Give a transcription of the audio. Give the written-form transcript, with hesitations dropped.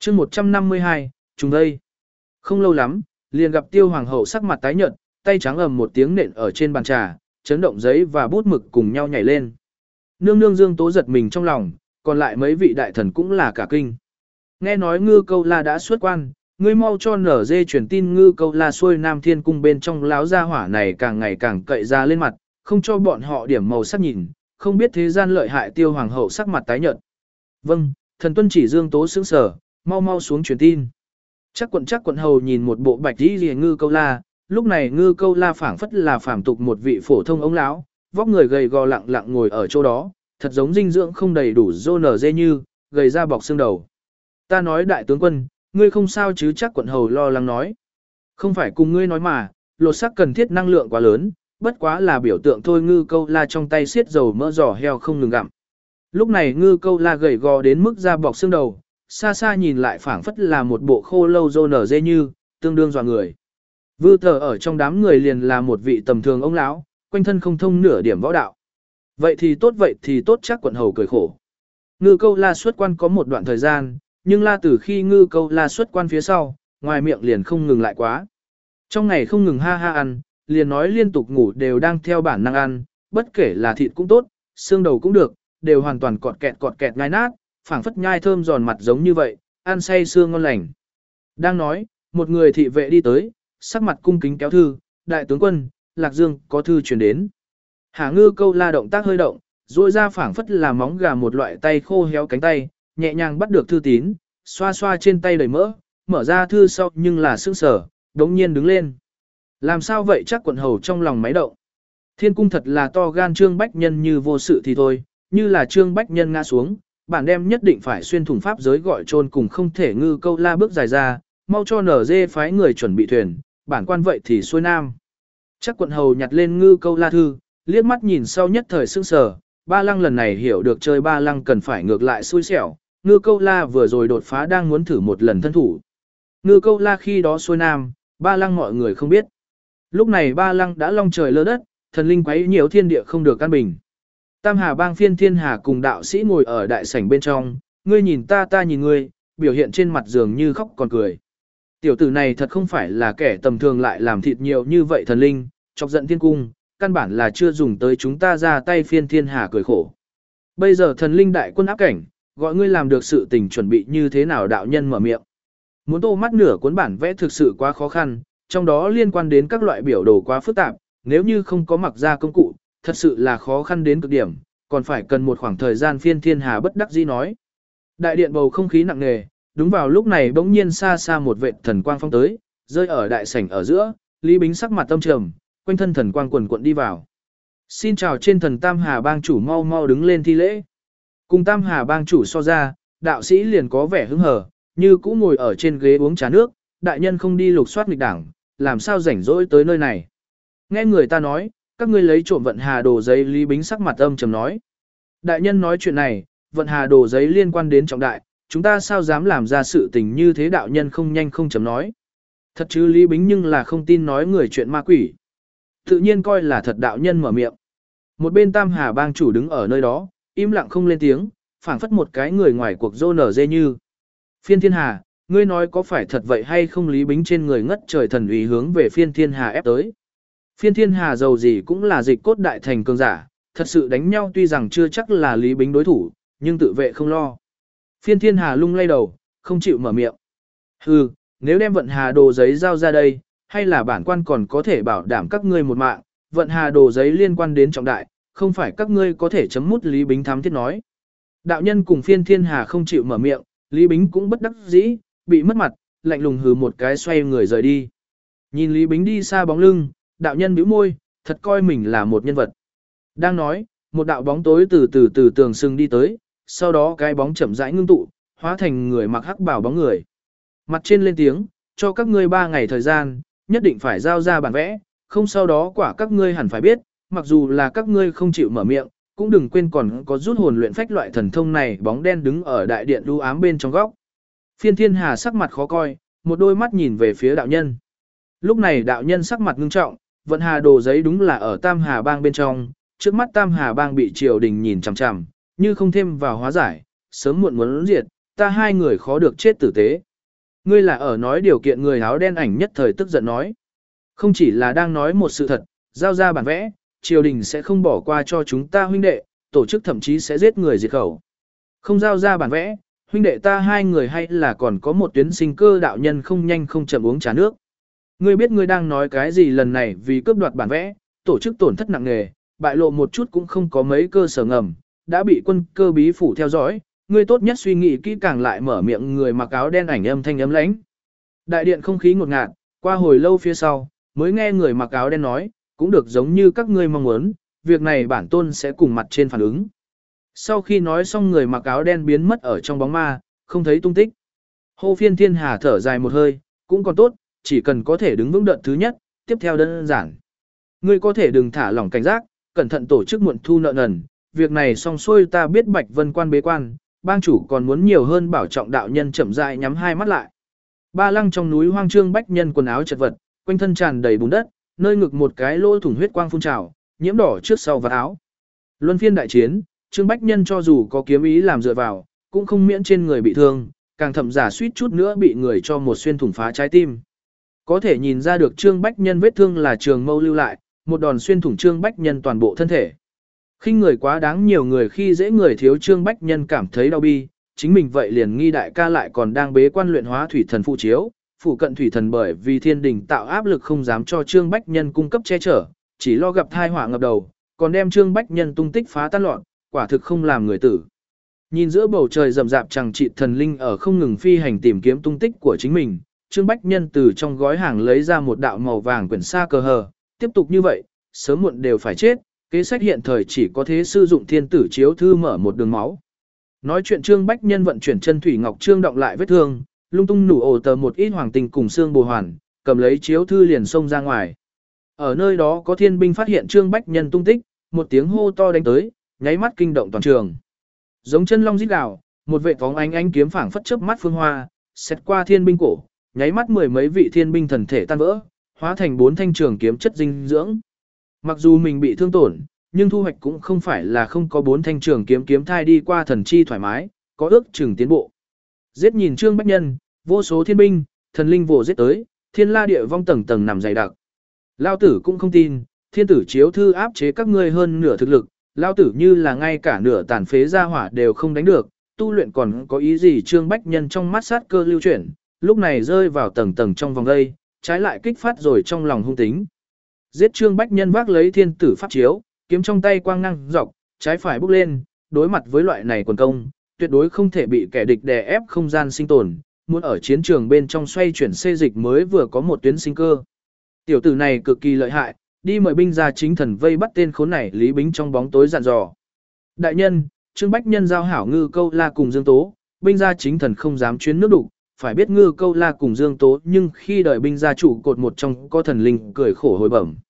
chương 152, trùng đây. Không lâu lắm, liền gặp Tiêu Hoàng hậu sắc mặt tái nhợt, tay trắng ầm một tiếng nện ở trên bàn trà, chấn động giấy và bút mực cùng nhau nhảy lên. Nương nương Dương Tố giật mình trong lòng, còn lại mấy vị đại thần cũng là cả kinh. Nghe nói Ngư Câu La đã xuất quan, ngươi mau cho nở dê truyền tin Ngư Câu La xuôi Nam Thiên cung bên trong láo gia hỏa này càng ngày càng cậy ra lên mặt, không cho bọn họ điểm màu sắc nhìn, không biết thế gian lợi hại. Tiêu Hoàng hậu sắc mặt tái nhợt. Vâng, thần tuân chỉ. Dương Tố sững sờ, mau mau xuống truyền tin. Chắc quận hầu nhìn một bộ bạch y liễu Ngư Câu La, lúc này Ngư Câu La phảng phất là phàm tục một vị phổ thông ông lão, vóc người gầy gò lặng lặng ngồi ở chỗ đó, thật giống dinh dưỡng không đầy đủ dô nở dê như, gầy ra bọc xương đầu. Ta nói đại tướng quân, ngươi không sao chứ? Chắc quận hầu lo lắng nói. Không phải cùng ngươi nói mà, lột xác cần thiết năng lượng quá lớn, bất quá là biểu tượng thôi. Ngư Câu La trong tay xiết dầu mỡ giò heo không ngừng gặm. Lúc này Ngư Câu La gầy gò đến mức da bọc xương đầu, xa xa nhìn lại phảng phất là một bộ khô lâu dô nở dê như, tương đương dọa người. Vư Tờ ở trong đám người liền là một vị tầm thường ông lão, quanh thân không thông nửa điểm võ đạo. Vậy thì tốt. Chắc quận hầu cười khổ. Ngư Câu La xuất quan có một đoạn thời gian, nhưng La từ khi Ngư Câu La xuất quan phía sau, ngoài miệng liền không ngừng lại quá. Trong ngày không ngừng ha ha ăn, liền nói liên tục ngủ đều đang theo bản năng ăn, bất kể là thịt cũng tốt, xương đầu cũng được, đều hoàn toàn cọt kẹt nhai nát, phảng phất nhai thơm giòn mặt giống như vậy, ăn say xương ngon lành. Đang nói, một người thị vệ đi tới, sắc mặt cung kính kéo thư, đại tướng quân, Lạc Dương có thư truyền đến. Hà Ngư Câu La động tác hơi động, duỗi ra phảng phất là móng gà một loại tay khô héo cánh tay, nhẹ nhàng bắt được thư tín, xoa xoa trên tay đầy mỡ, mở ra thư sau nhưng là sững sờ, đống nhiên đứng lên. Làm sao vậy? Chắc quận hầu trong lòng máy động. Thiên cung thật là to gan. Trương Bách Nhân như vô sự thì thôi, như là Trương Bách Nhân ngã xuống, bản đem nhất định phải xuyên thủng pháp giới gọi trôn cùng không thể. Ngư Câu La bước dài ra, mau cho nở dê phái người chuẩn bị thuyền, bản quan vậy thì xuôi nam. Chắc quận hầu nhặt lên Ngư Câu La thư, liếc mắt nhìn sau nhất thời sững sờ. Ba Lăng lần này hiểu được chơi Ba Lăng cần phải ngược lại xui xẻo. Ngư Câu La vừa rồi đột phá đang muốn thử một lần thân thủ. Ngư Câu La khi đó xuôi nam, Ba Lăng mọi người không biết. Lúc này Ba Lăng đã long trời lơ đất, thần linh quấy nhiễu thiên địa không được an bình. Tam Hà Bang Phiên Thiên Hà cùng đạo sĩ ngồi ở đại sảnh bên trong, ngươi nhìn ta, ta nhìn ngươi, biểu hiện trên mặt dường như khóc còn cười. Tiểu tử này thật không phải là kẻ tầm thường, lại làm thịt nhiều như vậy thần linh, chọc giận thiên cung, căn bản là chưa dùng tới chúng ta ra tay. Phiên Thiên Hà cười khổ. Bây giờ thần linh đại quân áp cảnh, gọi ngươi làm được sự tình chuẩn bị như thế nào? Đạo nhân mở miệng. Muốn tô mắt nửa cuốn bản vẽ thực sự quá khó khăn, trong đó liên quan đến các loại biểu đồ quá phức tạp, nếu như không có mặc ra công cụ, thật sự là khó khăn đến cực điểm, còn phải cần một khoảng thời gian. Phiên Thiên Hà bất đắc dĩ nói. Đại điện bầu không khí nặng nề, đúng vào lúc này bỗng nhiên xa xa một vệt thần quang phong tới, rơi ở đại sảnh ở giữa. Lý Bính sắc mặt tâm trầm, quanh thân thần quang quần quận đi vào. Xin chào trên thần. Tam Hà Bang chủ mau mau đứng lên thi lễ. Cùng Tam Hà Bang chủ so ra, đạo sĩ liền có vẻ hứng hờ, như cũ ngồi ở trên ghế uống trà nước. Đại nhân không đi lục soát nghịch đảng, làm sao rảnh rỗi tới nơi này? Nghe người ta nói, các ngươi lấy trộm vận hà đồ giấy. Lý Bính sắc mặt âm trầm nói. Đại nhân nói chuyện này, vận hà đồ giấy liên quan đến trọng đại, chúng ta sao dám làm ra sự tình như thế? Đạo nhân không nhanh không chậm nói. Thật chứ? Lý Bính nhưng là không tin nói người chuyện ma quỷ. Tự nhiên coi là thật. Đạo nhân mở miệng. Một bên Tam Hà Bang chủ đứng ở nơi đó, im lặng không lên tiếng, phảng phất một cái người ngoài cuộc rô nở dê như. Phiên Thiên Hà, ngươi nói có phải thật vậy hay không? Lý Bính trên người ngất trời thần uy hướng về Phiên Thiên Hà ép tới. Phiên Thiên Hà giàu gì cũng là dịch cốt đại thành cường giả, thật sự đánh nhau tuy rằng chưa chắc là Lý Bính đối thủ, nhưng tự vệ không lo. Phiên Thiên Hà lung lay đầu, không chịu mở miệng. Hừ, nếu đem vận hà đồ giấy giao ra đây, hay là bản quan còn có thể bảo đảm các ngươi một mạng. Vận hà đồ giấy liên quan đến trọng đại, không phải các ngươi có thể chấm mút. Lý Bính thám thiết nói. Đạo nhân cùng Phiên Thiên Hà không chịu mở miệng, Lý Bính cũng bất đắc dĩ, bị mất mặt, lạnh lùng hừ một cái xoay người rời đi. Nhìn Lý Bính đi xa bóng lưng, đạo nhân bĩu môi, thật coi mình là một nhân vật. Đang nói, một đạo bóng tối từ tường sừng đi tới, sau đó cái bóng chậm rãi ngưng tụ, hóa thành người mặc hắc bào bóng người. Mặt trên lên tiếng, cho các ngươi 3 ngày thời gian, nhất định phải giao ra bản vẽ, không sau đó quả các ngươi hẳn phải biết, mặc dù là các ngươi không chịu mở miệng, cũng đừng quên còn có rút hồn luyện phách loại thần thông này. Bóng đen đứng ở đại điện u ám bên trong góc. Phiên Thiên Hà sắc mặt khó coi, một đôi mắt nhìn về phía đạo nhân. Lúc này đạo nhân sắc mặt ngưng trọng, vận hà đồ giấy đúng là ở Tam Hà Bang bên trong, trước mắt Tam Hà Bang bị triều đình nhìn chằm chằm, như không thêm vào hóa giải, sớm muộn muốn diệt, ta hai người khó được chết tử tế. Ngươi là ở nói điều kiện người áo đen ảnh nhất thời tức giận nói. Không chỉ là đang nói một sự thật, giao ra bản vẽ, triều đình sẽ không bỏ qua cho chúng ta huynh đệ, tổ chức thậm chí sẽ giết người diệt khẩu. Không giao ra bản vẽ, huynh đệ ta hai người hay là còn có một tuyến sinh cơ đạo nhân không nhanh không chậm uống trà nước. Ngươi biết ngươi đang nói cái gì lần này vì cướp đoạt bản vẽ, tổ chức tổn thất nặng nề, bại lộ một chút cũng không có mấy cơ sở ngầm, đã bị quân cơ bí phủ theo dõi, ngươi tốt nhất suy nghĩ kỹ càng lại mở miệng người mặc áo đen ảnh âm thanh ấm lãnh. Đại điện không khí ngột ngạt, qua hồi lâu phía sau, mới nghe người mặc áo đen nói, cũng được giống như các ngươi mong muốn, việc này bản tôn sẽ cùng mặt trên phản ứng. Sau khi nói xong người mặc áo đen biến mất ở trong bóng ma, không thấy tung tích. Hô Phiên Thiên Hà thở dài một hơi, cũng còn tốt, chỉ cần có thể đứng vững đợt thứ nhất, tiếp theo đơn giản. Ngươi có thể đừng thả lỏng cảnh giác, cẩn thận tổ chức muộn thu nợ nần, việc này xong xuôi ta biết Bạch Vân Quan bế quan, bang chủ còn muốn nhiều hơn bảo trọng đạo nhân chậm rãi nhắm hai mắt lại. Ba lăng trong núi hoang trương bách nhân quần áo chật vật, quanh thân tràn đầy bùn đất, nơi ngực một cái lỗ thủng huyết quang phun trào, nhiễm đỏ trước sau và áo. Luân phiên đại chiến, trương bách nhân cho dù có kiếm ý làm dựa vào, cũng không miễn trên người bị thương, càng thậm giả suýt chút nữa bị người cho một xuyên thủng phá trái tim. Có thể nhìn ra được trương bách nhân vết thương là trường mâu lưu lại, một đòn xuyên thủng trương bách nhân toàn bộ thân thể. Khinh người quá đáng, nhiều người khi dễ người thiếu trương bách nhân cảm thấy đau bi, chính mình vậy liền nghi đại ca lại còn đang bế quan luyện hóa thủy thần phụ chiếu, phụ cận thủy thần bởi vì thiên đình tạo áp lực không dám cho trương bách nhân cung cấp che chở, chỉ lo gặp thai họa ngập đầu, còn đem trương bách nhân tung tích phá tan loạn, quả thực không làm người tử. Nhìn giữa bầu trời rậm rạp chẳng trị thần linh ở không ngừng phi hành tìm kiếm tung tích của chính mình, trương bách nhân từ trong gói hàng lấy ra một đạo màu vàng quyển sa cờ hờ, tiếp tục như vậy, sớm muộn đều phải chết, kế sách hiện thời chỉ có thế sử dụng thiên tử chiếu thư mở một đường máu. Nói chuyện trương bách nhân vận chuyển chân thủy ngọc trương động lại vết thương, lung tung nủ ổ tờ một ít hoàng tình cùng xương bồ hoàn, cầm lấy chiếu thư liền xông ra ngoài. Ở nơi đó có thiên binh phát hiện trương bách nhân tung tích, một tiếng hô to đánh tới, nháy mắt kinh động toàn trường. Giống chân long rít gào, một vệ phóng ánh kiếm phảng phất chớp mắt phương hoa, xét qua thiên binh cổ, nháy mắt mười mấy vị thiên binh thần thể tan vỡ, hóa thành bốn thanh trường kiếm chất dinh dưỡng. Mặc dù mình bị thương tổn, nhưng thu hoạch cũng không phải là không có bốn thanh trường kiếm kiếm thai đi qua thần chi thoải mái, có ước chừng tiến bộ. Giết nhìn trương bách nhân, vô số thiên binh, thần linh vồ giết tới, thiên la địa vong tầng tầng nằm dày đặc. Lao tử cũng không tin, thiên tử chiếu thư áp chế các ngươi hơn nửa thực lực, lao tử như là ngay cả nửa tàn phế ra hỏa đều không đánh được, tu luyện còn có ý gì. Trương bách nhân trong mắt sát cơ lưu chuyển, lúc này rơi vào tầng tầng trong vòng đây, trái lại kích phát rồi trong lòng hung tính. Giết trương bách nhân vác lấy thiên tử pháp chiếu, kiếm trong tay quang năng dọc, trái phải bốc lên, đối mặt với loại này quần công, tuyệt đối không thể bị kẻ địch đè ép không gian sinh tồn, muốn ở chiến trường bên trong xoay chuyển xê dịch mới vừa có một tuyến sinh cơ. Tiểu tử này cực kỳ lợi hại, đi mời binh ra chính thần vây bắt tên khốn này. Lý Bính trong bóng tối dặn dò. Đại nhân, trương bách nhân giao hảo Ngư Câu La cùng Dương Tố, binh gia chính thần không dám chuyến nước đục, phải biết Ngư Câu La cùng Dương Tố nhưng khi đợi binh gia chủ cột một trong có thần linh cười khổ hồi bẩm.